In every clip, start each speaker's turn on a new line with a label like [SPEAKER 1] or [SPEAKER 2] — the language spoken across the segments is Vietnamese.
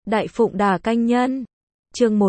[SPEAKER 1] Đại Phụng Đà Canh Nhân. Chương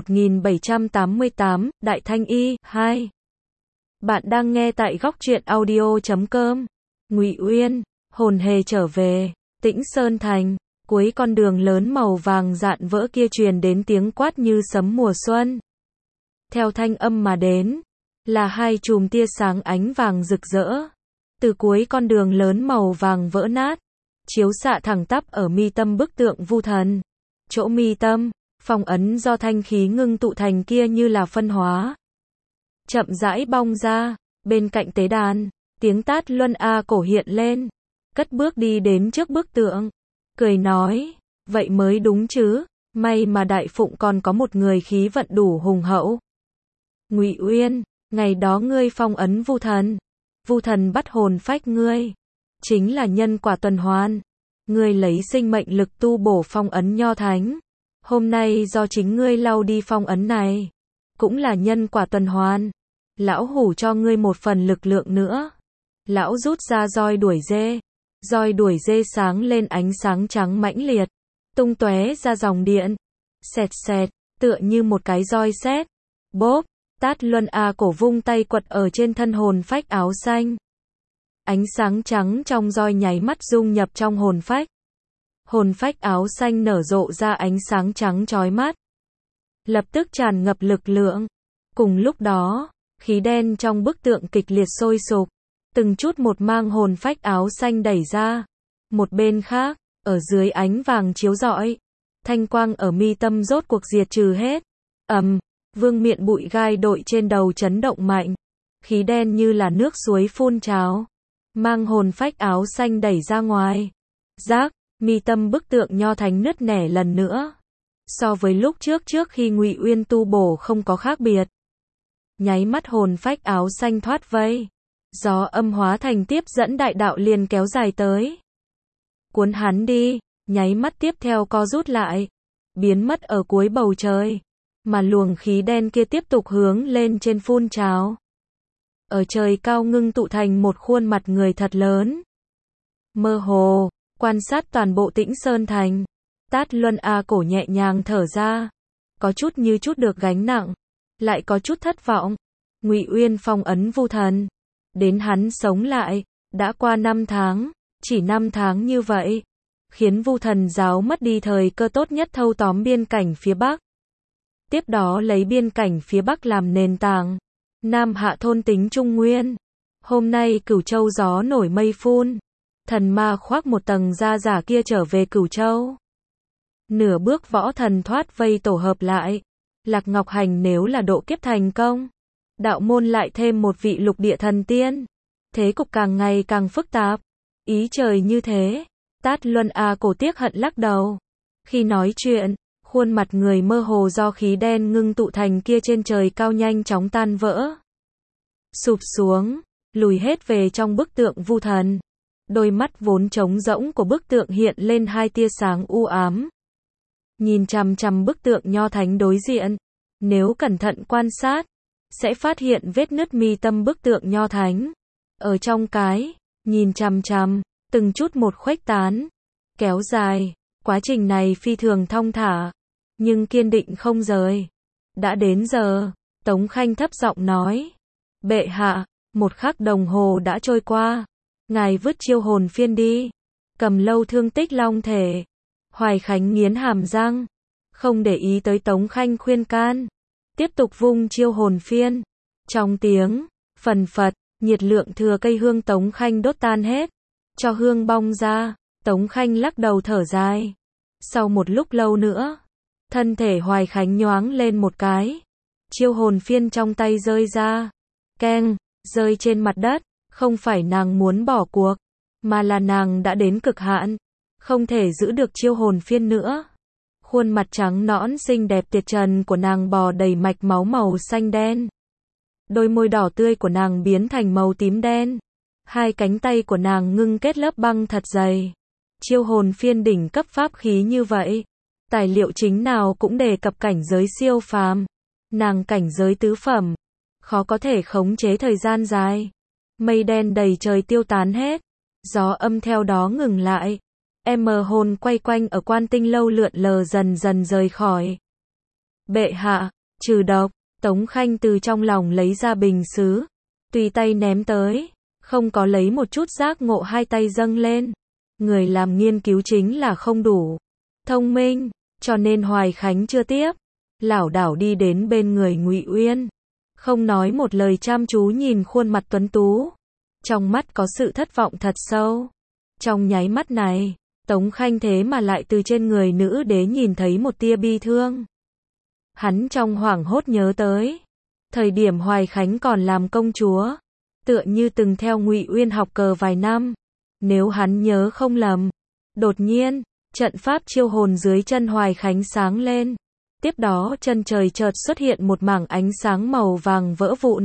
[SPEAKER 1] 1788, Đại Thanh Y 2. Bạn đang nghe tại góc truyện audio.com. Ngụy Uyên, hồn hề trở về, Tĩnh Sơn Thành, cuối con đường lớn màu vàng rạn vỡ kia truyền đến tiếng quát như sấm mùa xuân. Theo thanh âm mà đến, là hai chùm tia sáng ánh vàng rực rỡ. Từ cuối con đường lớn màu vàng vỡ nát, chiếu xạ thẳng tắp ở mi tâm bức tượng Vu Thần. Chỗ mi tâm, phong ấn do thanh khí ngưng tụ thành kia như là phân hóa. Chậm rãi bong ra, bên cạnh tế đàn, tiếng Tát Luân A Cổ hiện lên, cất bước đi đến trước bức tượng, cười nói, vậy mới đúng chứ, may mà Đại Phụng còn có một người khí vận đủ hùng hậu. Ngụy Uyên, ngày đó ngươi phong ấn Vu Thần bắt hồn phách ngươi, chính là nhân quả tuần hoàn. Ngươi lấy sinh mệnh lực tu bổ phong ấn nho thánh. Hôm nay do chính ngươi lau đi phong ấn này, cũng là nhân quả tuần hoàn. Lão hủ cho ngươi một phần lực lượng nữa. Lão rút ra roi đuổi dê. Roi đuổi dê sáng lên ánh sáng trắng mãnh liệt, tung tóe ra dòng điện. Xẹt xẹt, tựa như một cái roi sét. Bốp, Tát Luân A Cổ vung tay quật ở trên thân hồn phách áo xanh. Ánh sáng trắng trong roi nháy mắt dung nhập trong hồn phách. Hồn phách áo xanh nở rộ ra ánh sáng trắng chói mắt, lập tức tràn ngập lực lượng. Cùng lúc đó, khí đen trong bức tượng kịch liệt sôi sục, từng chút một mang hồn phách áo xanh đẩy ra. Một bên khác, ở dưới ánh vàng chiếu rọi, thanh quang ở mi tâm rốt cuộc diệt trừ hết. Vương miện bụi gai đội trên đầu chấn động mạnh, khí đen như là nước suối phun trào, mang hồn phách áo xanh đẩy ra ngoài. Rác, mi tâm bức tượng nho thánh nứt nẻ lần nữa. So với lúc trước khi Ngụy Uyên tu bổ không có khác biệt. Nháy mắt hồn phách áo xanh thoát vây. Gió âm hóa thành tiếp dẫn đại đạo liền kéo dài tới. Cuốn hắn đi, nháy mắt tiếp theo co rút lại, biến mất ở cuối bầu trời. Mà luồng khí đen kia tiếp tục hướng lên trên phun trào. Ở trời cao ngưng tụ thành một khuôn mặt người thật lớn. Mơ hồ, quan sát toàn bộ Tĩnh Sơn Thành, Tát Luân A Cổ nhẹ nhàng thở ra, có chút như chút được gánh nặng, lại có chút thất vọng. Ngụy Uyên phong ấn Vu Thần, đến hắn sống lại, đã qua 5 tháng, chỉ 5 tháng như vậy, khiến Vu Thần giáo mất đi thời cơ tốt nhất thâu tóm biên cảnh phía Bắc. Tiếp đó lấy biên cảnh phía Bắc làm nền tảng, Nam hạ thôn tính Trung Nguyên. Hôm nay Cửu Châu gió nổi mây phun, thần ma khoác một tầng da giả kia trở về Cửu Châu. Nửa bước võ thần thoát vây tổ hợp lại. Lạc Ngọc Hành nếu là độ kiếp thành công, đạo môn lại thêm một vị lục địa thần tiên. Thế cục càng ngày càng phức tạp. Ý trời như thế. Tát Luân A Cổ tiếc hận lắc đầu. Khi nói chuyện, khuôn mặt người mơ hồ do khí đen ngưng tụ thành kia trên trời cao nhanh chóng tan vỡ. Sụp xuống, lùi hết về trong bức tượng Vu Thần. Đôi mắt vốn trống rỗng của bức tượng hiện lên hai tia sáng u ám. Nhìn chằm chằm bức tượng nho thánh đối diện, nếu cẩn thận quan sát, sẽ phát hiện vết nứt mi tâm bức tượng nho thánh. Ở trong cái, nhìn chằm chằm, từng chút một khuếch tán, kéo dài, quá trình này phi thường thong thả, nhưng kiên định không rời. Đã đến giờ, Tống Khanh thấp giọng nói, bệ hạ, 1 khắc đồng hồ đã trôi qua, ngài vứt chiêu hồn phiên đi, cầm lâu thương tích long thể. Hoài Khánh nghiến hàm răng, không để ý tới Tống Khanh khuyên can, tiếp tục vung chiêu hồn phiên. Trong tiếng phần phật, nhiệt lượng thừa cây hương Tống Khanh đốt tan hết, cho hương bong ra. Tống Khanh lắc đầu thở dài. Sau một lúc lâu nữa, thân thể Hoài Khánh nhoáng lên một cái, chiêu hồn phiên trong tay rơi ra, keng, rơi trên mặt đất. Không phải nàng muốn bỏ cuộc, mà là nàng đã đến cực hạn, không thể giữ được chiêu hồn phiên nữa. Khuôn mặt trắng nõn xinh đẹp tuyệt trần của nàng bò đầy mạch máu màu xanh đen. Đôi môi đỏ tươi của nàng biến thành màu tím đen. Hai cánh tay của nàng ngưng kết lớp băng thật dày. Chiêu hồn phiên đỉnh cấp pháp khí như vậy, tài liệu chính nào cũng đề cập cảnh giới siêu phàm. Nàng cảnh giới tứ phẩm, khó có thể khống chế thời gian dài. Mây đen đầy trời tiêu tán hết, gió âm theo đó ngừng lại. hồn quay quanh ở Quan Tinh lâu lượn lờ dần dần rời khỏi. Bệ hạ, trừ độc, Tống Khanh từ trong lòng lấy ra bình sứ, tùy tay ném tới, không có lấy một chút giác ngộ, hai tay dâng lên. Người làm nghiên cứu chính là không đủ thông minh, cho nên Hoài Khánh chưa tiếp, lảo đảo đi đến bên người Ngụy Uyên, không nói một lời chăm chú nhìn khuôn mặt tuấn tú, trong mắt có sự thất vọng thật sâu. Trong nháy mắt này, Tống Khanh thế mà lại từ trên người nữ đế nhìn thấy một tia bi thương. Hắn trong hoảng hốt nhớ tới thời điểm Hoài Khánh còn làm công chúa, tựa như từng theo Ngụy Uyên học cờ vài năm. Nếu hắn nhớ không lầm, đột nhiên, trận pháp chiêu hồn dưới chân Hoài Khánh sáng lên. Tiếp đó chân trời chợt xuất hiện một mảng ánh sáng màu vàng vỡ vụn.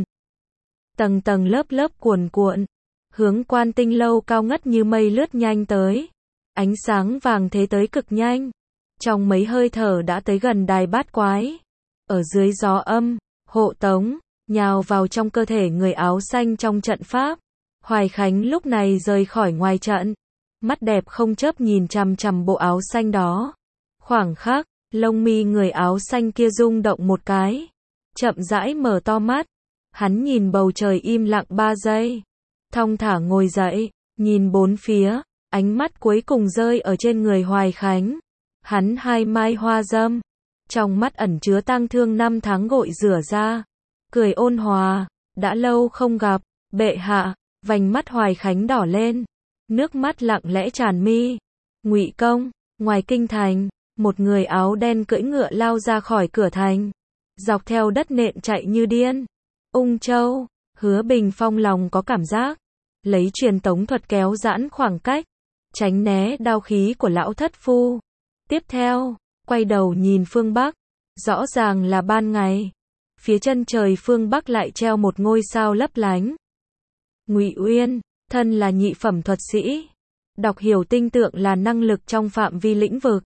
[SPEAKER 1] Tầng tầng lớp lớp cuồn cuộn, hướng Quan Tinh lâu cao ngất như mây lướt nhanh tới. Ánh sáng vàng thế tới cực nhanh, trong mấy hơi thở đã tới gần Đài Bát Quái. Ở dưới gió âm, hộ tống, nhào vào trong cơ thể người áo xanh trong trận pháp. Hoài Khánh lúc này rời khỏi ngoài trận, mắt đẹp không chớp nhìn chằm chằm bộ áo xanh đó. Khoảng khắc, lông mi người áo xanh kia rung động một cái, chậm rãi mở to mắt. Hắn nhìn bầu trời im lặng 3 giây, thong thả ngồi dậy, nhìn bốn phía, ánh mắt cuối cùng rơi ở trên người Hoài Khánh. Hắn hai mai hoa dâm, trong mắt ẩn chứa tang thương năm tháng gội rửa ra, cười ôn hòa, đã lâu không gặp, bệ hạ. Vành mắt Hoài Khánh đỏ lên, nước mắt lặng lẽ tràn mi. Ngụy công, ngoài kinh thành, một người áo đen cưỡi ngựa lao ra khỏi cửa thành, dọc theo đất nện chạy như điên. Ung Châu, Hứa Bình Phong lòng có cảm giác, lấy truyền tống thuật kéo giãn khoảng cách, tránh né đao khí của lão thất phu. Tiếp theo, quay đầu nhìn phương Bắc, rõ ràng là ban ngày, phía chân trời phương Bắc lại treo một ngôi sao lấp lánh. Ngụy Uyên, thân là nhị phẩm thuật sĩ, đọc hiểu tinh tượng là năng lực trong phạm vi lĩnh vực.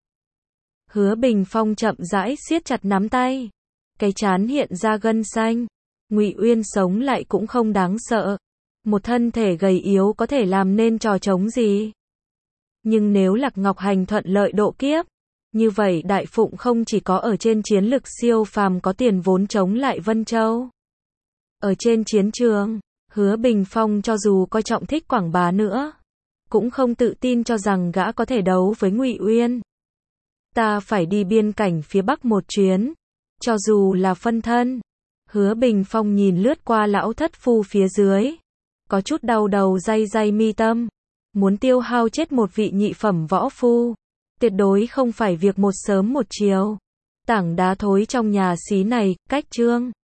[SPEAKER 1] Hứa Bình Phong chậm rãi siết chặt nắm tay, cái trán hiện ra gân xanh. Ngụy Uyên sống lại cũng không đáng sợ, một thân thể gầy yếu có thể làm nên trò trống gì. Nhưng nếu Lạc Ngọc Hành thuận lợi độ kiếp, như vậy Đại Phụng không chỉ có ở trên chiến lực siêu phàm có tiền vốn chống lại Vân Châu. Ở trên chiến trường, Hứa Bình Phong cho dù coi trọng thích quảng bá nữa, cũng không tự tin cho rằng gã có thể đấu với Ngụy Uyên. Ta phải đi biên cảnh phía Bắc một chuyến, cho dù là phân thân. Hứa Bình Phong nhìn lướt qua lão thất phu phía dưới, có chút đau đầu day day mi tâm. Muốn tiêu hao chết một vị nhị phẩm võ phu, tuyệt đối không phải việc một sớm một chiều. Tảng đá thối trong nhà xí này, cách Trương